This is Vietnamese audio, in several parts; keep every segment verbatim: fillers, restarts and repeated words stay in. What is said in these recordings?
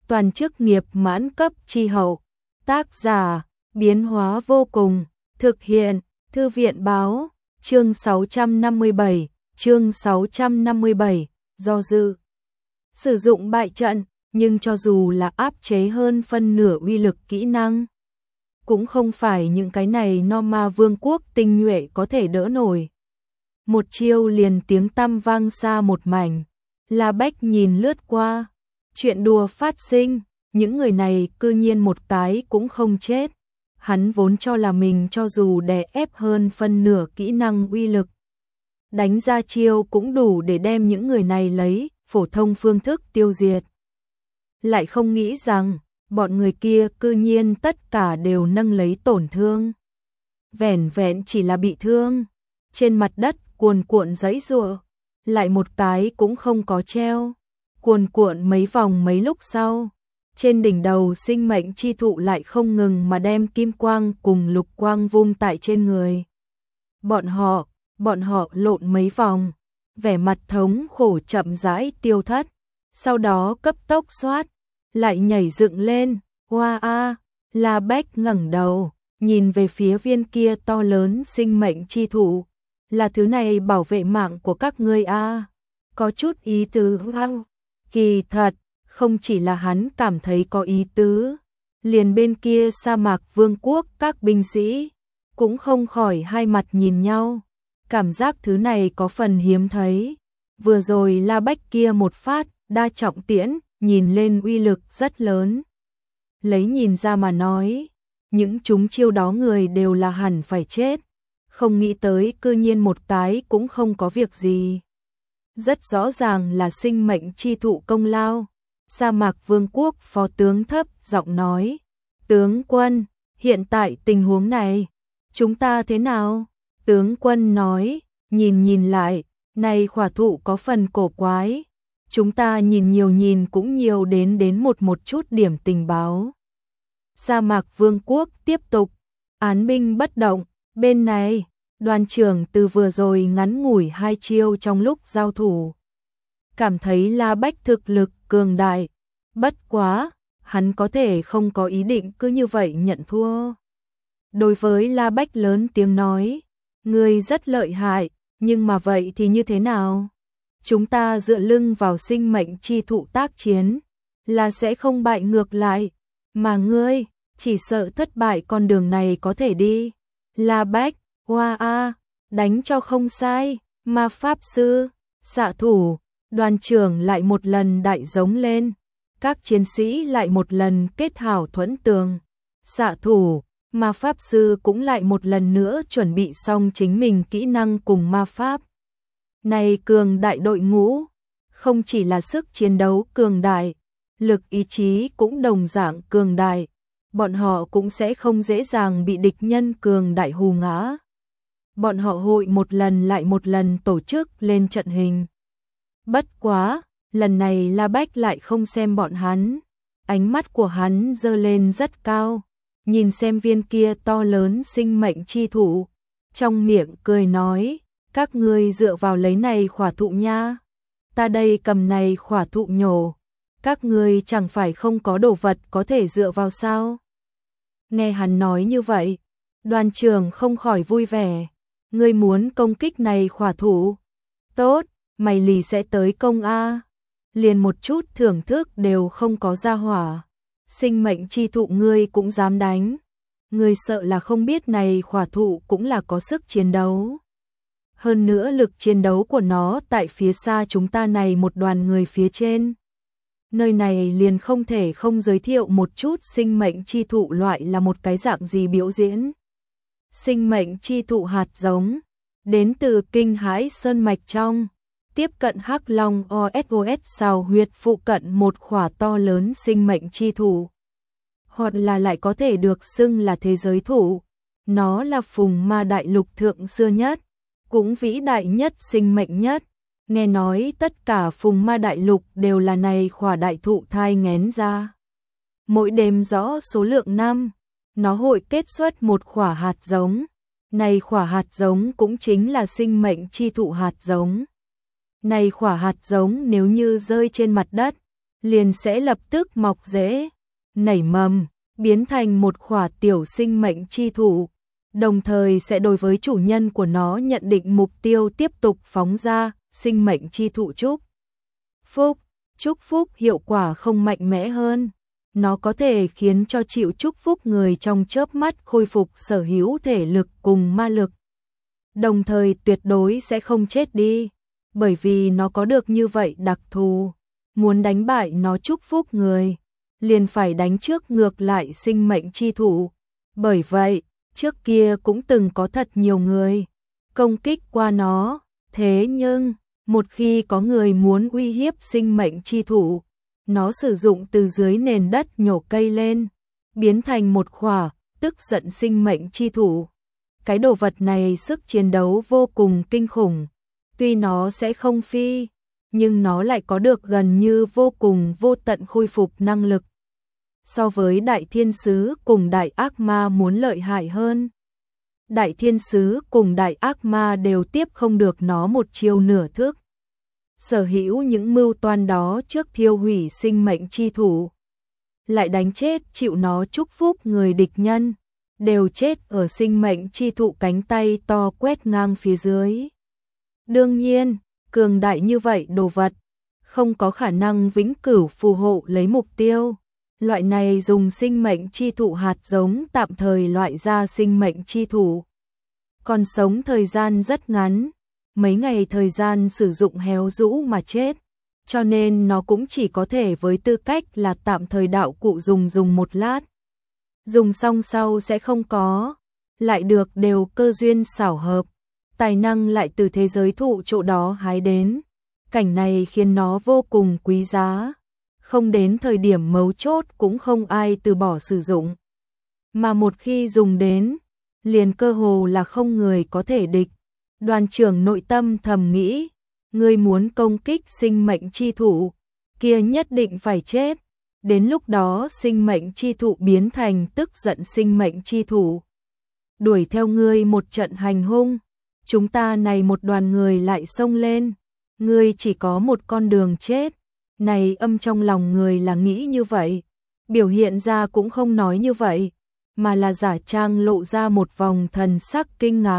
toàn chức nghiệp mãn cấp chi hậu. Tác giả, biến hóa vô cùng, thực hiện, Thư viện báo, chương sáu trăm năm mươi bảy, chương sáu trăm năm mươi bảy, do dự. Sử dụng bại trận, nhưng cho dù là áp chế hơn phân nửa uy lực kỹ năng, cũng không phải những cái này Norma vương quốc tinh nhuệ có thể đỡ nổi. Một chiêu liền tiếng tăm vang xa một mảnh, La Bách nhìn lướt qua, chuyện đùa phát sinh, những người này cư nhiên một cái cũng không chết. Hắn vốn cho là mình cho dù đè ép hơn phân nửa kỹ năng uy lực, đánh ra chiêu cũng đủ để đem những người này lấy phổ thông phương thức tiêu diệt. Lại không nghĩ rằng, bọn người kia cư nhiên tất cả đều nâng lấy tổn thương. Vẻn vẹn chỉ là bị thương, trên mặt đất cuồn cuộn giãy giụa, lại một cái cũng không có treo. Cuồn cuộn mấy vòng mấy lúc sau, trên đỉnh đầu sinh mệnh chi thụ lại không ngừng mà đem kim quang cùng lục quang vung tại trên người. Bọn họ, bọn họ lộn mấy vòng, vẻ mặt thống khổ chậm rãi tiêu thất, sau đó cấp tốc xoát, lại nhảy dựng lên, hoa a, La Bách ngẩng đầu, nhìn về phía viên kia to lớn sinh mệnh chi thụ, là thứ này bảo vệ mạng của các ngươi a, có chút ý tứ hăng, kỳ thật, không chỉ là hắn cảm thấy có ý tứ, liền bên kia sa mạc vương quốc các binh sĩ, cũng không khỏi hai mặt nhìn nhau, cảm giác thứ này có phần hiếm thấy. Vừa rồi La Bách kia một phát, đa trọng tiễn, nhìn lên uy lực rất lớn. Lấy nhìn ra mà nói, những chúng chiêu đó người đều là hẳn phải chết, không nghĩ tới cư nhiên một cái cũng không có việc gì. Rất rõ ràng là sinh mệnh chi thụ công lao. Sa mạc vương quốc phó tướng thấp giọng nói, tướng quân, hiện tại tình huống này, chúng ta thế nào? Tướng quân nói, nhìn nhìn lại, này khỏa thụ có phần cổ quái, chúng ta nhìn nhiều nhìn cũng nhiều đến đến một một chút điểm tình báo. Sa mạc vương quốc tiếp tục, án binh bất động, bên này, đoàn trưởng từ vừa rồi ngắn ngủi hai chiêu trong lúc giao thủ. Cảm thấy La Bách thực lực cường đại, bất quá, hắn có thể không có ý định cứ như vậy nhận thua. Đối với La Bách lớn tiếng nói, ngươi rất lợi hại, nhưng mà vậy thì như thế nào? Chúng ta dựa lưng vào sinh mệnh chi thụ tác chiến, là sẽ không bại ngược lại, mà ngươi, chỉ sợ thất bại con đường này có thể đi. La Bách, hoa a, đánh cho không sai, ma pháp sư, xạ thủ, đoàn trưởng lại một lần đại giống lên. Các chiến sĩ lại một lần kết hảo thuẫn tường, xạ thủ, ma pháp sư cũng lại một lần nữa chuẩn bị xong chính mình kỹ năng cùng ma pháp. Này cường đại đội ngũ, không chỉ là sức chiến đấu cường đại, lực ý chí cũng đồng dạng cường đại, bọn họ cũng sẽ không dễ dàng bị địch nhân cường đại hù ngã. Bọn họ hội một lần lại một lần tổ chức lên trận hình. Bất quá, lần này La Bách lại không xem bọn hắn, ánh mắt của hắn dơ lên rất cao, nhìn xem viên kia to lớn sinh mệnh chi thụ, trong miệng cười nói, các ngươi dựa vào lấy này khỏa thụ nha, ta đây cầm này khỏa thụ nhổ, các ngươi chẳng phải không có đồ vật có thể dựa vào sao? Nghe hắn nói như vậy, đoàn trưởng không khỏi vui vẻ, ngươi muốn công kích này khỏa thụ, tốt, mày lì sẽ tới công a. Liền một chút thưởng thức đều không có ra hỏa, sinh mệnh chi thụ ngươi cũng dám đánh, ngươi sợ là không biết này khỏa thụ cũng là có sức chiến đấu. Hơn nữa lực chiến đấu của nó tại phía xa chúng ta này một đoàn người phía trên. Nơi này liền không thể không giới thiệu một chút sinh mệnh chi thụ loại là một cái dạng gì biểu diễn. Sinh mệnh chi thụ hạt giống, đến từ kinh hãi sơn mạch trong. Tiếp cận Hắc Long o ét o ét sào huyệt phụ cận một khỏa to lớn sinh mệnh chi thụ, hoặc là lại có thể được xưng là thế giới thụ. Nó là phùng ma đại lục thượng xưa nhất, cũng vĩ đại nhất sinh mệnh nhất. Nghe nói tất cả phùng ma đại lục đều là này khỏa đại thụ thai nghén ra. Mỗi đêm rõ số lượng năm, nó hội kết xuất một khỏa hạt giống. Này khỏa hạt giống cũng chính là sinh mệnh chi thụ hạt giống. Này khỏa hạt giống nếu như rơi trên mặt đất, liền sẽ lập tức mọc rễ, nảy mầm, biến thành một khỏa tiểu sinh mệnh chi thụ, đồng thời sẽ đối với chủ nhân của nó nhận định mục tiêu tiếp tục phóng ra sinh mệnh chi thụ chúc phúc. Chúc phúc hiệu quả không mạnh mẽ hơn, nó có thể khiến cho chịu chúc phúc người trong chớp mắt khôi phục sở hữu thể lực cùng ma lực, đồng thời tuyệt đối sẽ không chết đi, bởi vì nó có được như vậy đặc thù. Muốn đánh bại nó chúc phúc người, liền phải đánh trước ngược lại sinh mệnh chi thụ. Bởi vậy, trước kia cũng từng có thật nhiều người công kích qua nó, thế nhưng một khi có người muốn uy hiếp sinh mệnh chi thụ, nó sử dụng từ dưới nền đất nhổ cây lên, biến thành một khỏa tức giận sinh mệnh chi thụ. Cái đồ vật này sức chiến đấu vô cùng kinh khủng, tuy nó sẽ không phi, nhưng nó lại có được gần như vô cùng vô tận khôi phục năng lực. So với đại thiên sứ cùng đại ác ma muốn lợi hại hơn. Đại thiên sứ cùng đại ác ma đều tiếp không được nó một chiêu nửa thước. Sở hữu những mưu toan đó trước thiêu hủy sinh mệnh chi thủ, lại đánh chết chịu nó chúc phúc người địch nhân, đều chết ở sinh mệnh chi thụ cánh tay to quét ngang phía dưới. Đương nhiên, cường đại như vậy đồ vật, không có khả năng vĩnh cửu phù hộ lấy mục tiêu. Loại này dùng sinh mệnh chi thụ hạt giống tạm thời loại ra sinh mệnh chi thụ, còn sống thời gian rất ngắn, mấy ngày thời gian sử dụng héo rũ mà chết, cho nên nó cũng chỉ có thể với tư cách là tạm thời đạo cụ dùng dùng một lát. Dùng xong sau sẽ không có, lại được đều cơ duyên xảo hợp, tài năng lại từ thế giới thụ chỗ đó hái đến. Cảnh này khiến nó vô cùng quý giá, không đến thời điểm mấu chốt cũng không ai từ bỏ sử dụng. Mà một khi dùng đến, liền cơ hồ là không người có thể địch. Đoàn trưởng nội tâm thầm nghĩ, ngươi muốn công kích sinh mệnh chi thụ, kia nhất định phải chết. Đến lúc đó sinh mệnh chi thụ biến thành tức giận sinh mệnh chi thụ, đuổi theo ngươi một trận hành hung, chúng ta này một đoàn người lại xông lên, ngươi chỉ có một con đường chết. Này âm trong lòng người là nghĩ như vậy, biểu hiện ra cũng không nói như vậy, mà là giả trang lộ ra một vòng thần sắc kinh ngạc,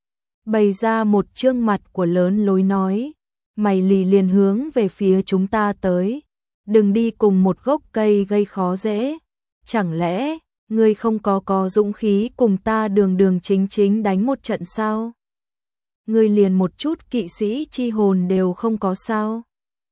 bày ra một trương mặt của lớn lối nói, mày lì liền hướng về phía chúng ta tới, đừng đi cùng một gốc cây gây khó dễ, chẳng lẽ ngươi không có có dũng khí cùng ta đường đường chính chính đánh một trận sao? Ngươi liền một chút kỵ sĩ chi hồn đều không có sao?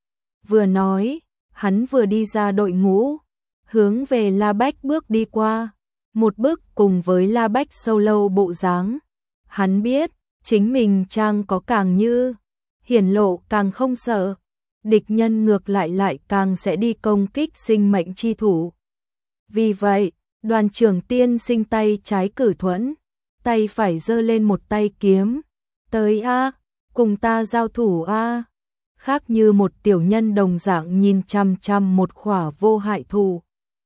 Vừa nói, hắn vừa đi ra đội ngũ, hướng về La Bách bước đi qua, một bước cùng với La Bách sâu lâu bộ dáng. Hắn biết, chính mình trang có càng như, hiển lộ càng không sợ, địch nhân ngược lại lại càng sẽ đi công kích sinh mệnh chi thủ. Vì vậy, đoàn trưởng tiên sinh tay trái cử thuẫn, tay phải giơ lên một tay kiếm, tới a, cùng ta giao thủ a. Khác như một tiểu nhân đồng dạng nhìn chăm chăm một khỏa vô hại thù.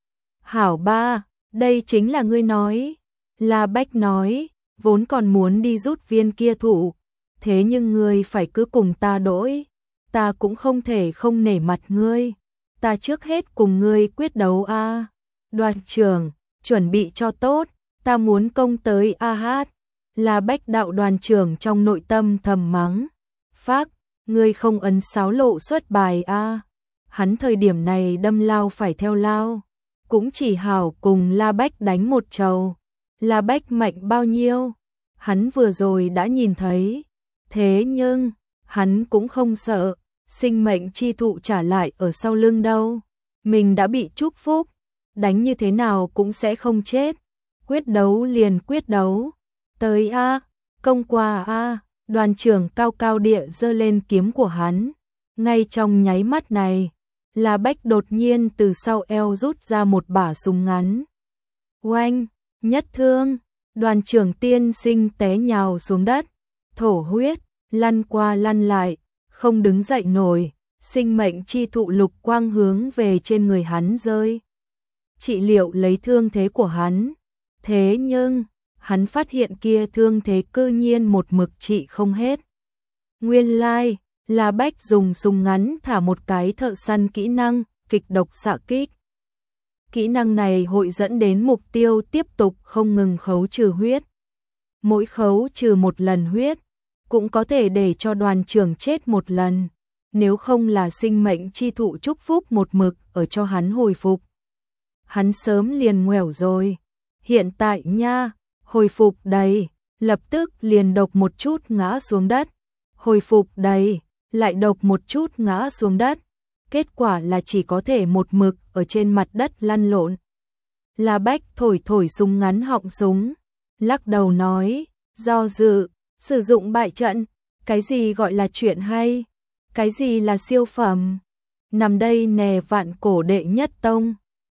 Hảo ba, đây chính là ngươi nói. La Bách nói, vốn còn muốn đi rút viên kia thụ, thế nhưng ngươi phải cứ cùng ta đổi, ta cũng không thể không nể mặt ngươi, ta trước hết cùng ngươi quyết đấu a. Đoàn trưởng, chuẩn bị cho tốt, ta muốn công tới a hát. La Bách đạo đoàn trưởng trong nội tâm thầm mắng, phác, ngươi không ấn sáo lộ xuất bài a. Hắn thời điểm này đâm lao phải theo lao, cũng chỉ hảo cùng La Bách đánh một trầu. La Bách mạnh bao nhiêu, hắn vừa rồi đã nhìn thấy, thế nhưng hắn cũng không sợ, sinh mệnh chi thụ trả lại ở sau lưng đâu. Mình đã bị chúc phúc, đánh như thế nào cũng sẽ không chết. Quyết đấu liền quyết đấu, tới a, công qua a. Đoàn trưởng cao cao địa giơ lên kiếm của hắn. Ngay trong nháy mắt này, La Bách đột nhiên từ sau eo rút ra một bả súng ngắn. Oanh, nhất thương, đoàn trưởng tiên sinh té nhào xuống đất, thổ huyết, lăn qua lăn lại, không đứng dậy nổi, sinh mệnh chi thụ lục quang hướng về trên người hắn rơi. Trị liệu lấy thương thế của hắn, thế nhưng hắn phát hiện kia thương thế cư nhiên một mực trị không hết. Nguyên lai, like, La Bách dùng súng ngắn thả một cái thợ săn kỹ năng, kịch độc xạ kích. Kỹ năng này hội dẫn đến mục tiêu tiếp tục không ngừng khấu trừ huyết. Mỗi khấu trừ một lần huyết, cũng có thể để cho đoàn trưởng chết một lần, nếu không là sinh mệnh chi thụ chúc phúc một mực ở cho hắn hồi phục. Hắn sớm liền ngoẻo rồi, hiện tại nha, hồi phục đầy, lập tức liền độc một chút ngã xuống đất, hồi phục đầy, lại độc một chút ngã xuống đất, kết quả là chỉ có thể một mực ở trên mặt đất lăn lộn. La Bách thổi thổi súng ngắn họng súng, lắc đầu nói, do dự, sử dụng bại trận, cái gì gọi là chuyện hay, cái gì là siêu phẩm, nằm đây nè vạn cổ đệ nhất tông.